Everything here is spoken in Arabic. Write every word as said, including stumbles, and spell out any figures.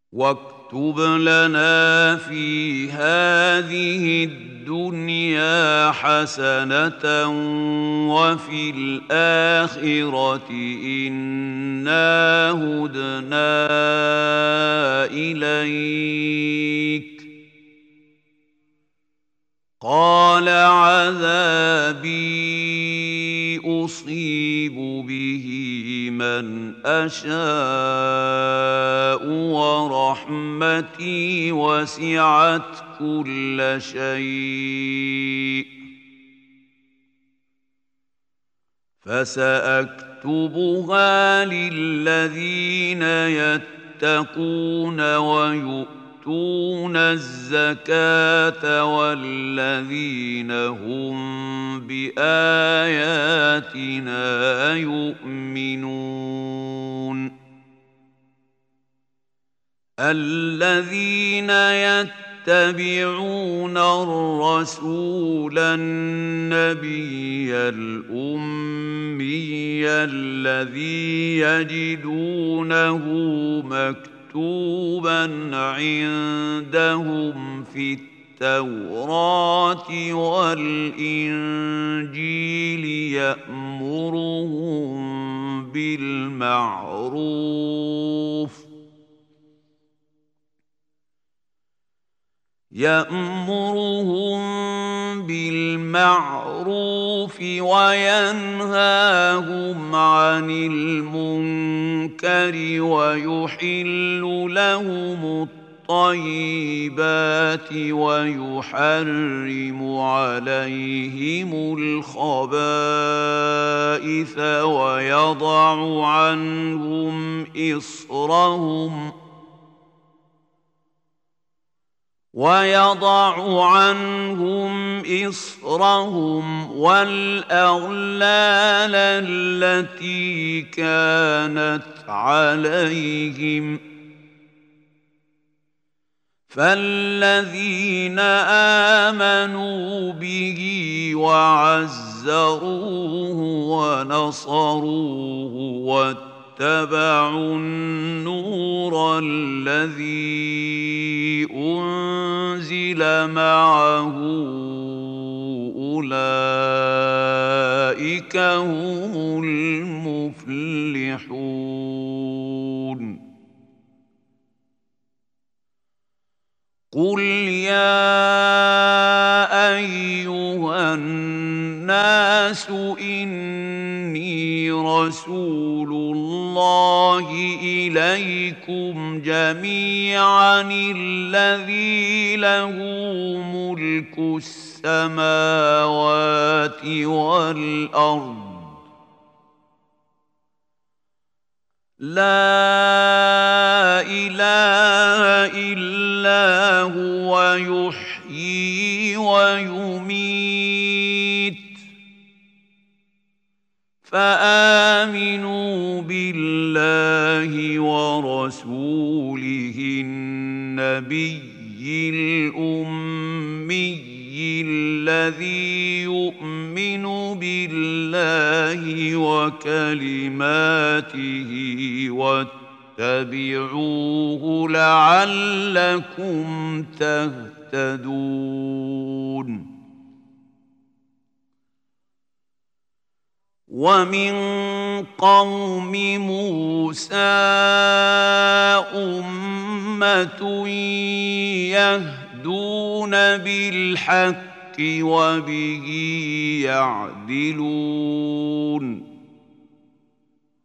واكتب لنا في هذه الدنيا حسنة وفي الآخرة إنا هدنا إليك. قال عذابي أصيب به من أشاء ورحمتي وسعت كل شيء فسأكتبها للذين يتقون ويؤتون الزكاة والذين هم بآياتنا يؤمنون. الذين يتبعون الرسول النبي الأمي الذي يجدونه مكتوبا عندهم في التوراة والإنجيل يأمرهم بالمعروف يأمرهم بالمعروف وينهاهم عن المنكر ويحل لهم الطيبات ويحرم عليهم الخبائث ويضع عنهم إصرهم ويضع عنهم إصرهم والأغلال التي كانت عليهم. فالذين آمنوا به وعزروه ونصروه واتبعوا النور الذي أنزل معه أولئك هم المفلحون. قل يا أيها الناس إني رسول الله إليكم جميعا الذي له ملك السماوات والأرض لا إله إلا هو يحيي ويميت فآمنوا بالله ورسوله النبي الأمي الذي يؤمن بالله وكلماته واتبعوه لعلكم تهتدون. ومن قوم موسى أمة يهدون بالحق وبه يعدلون.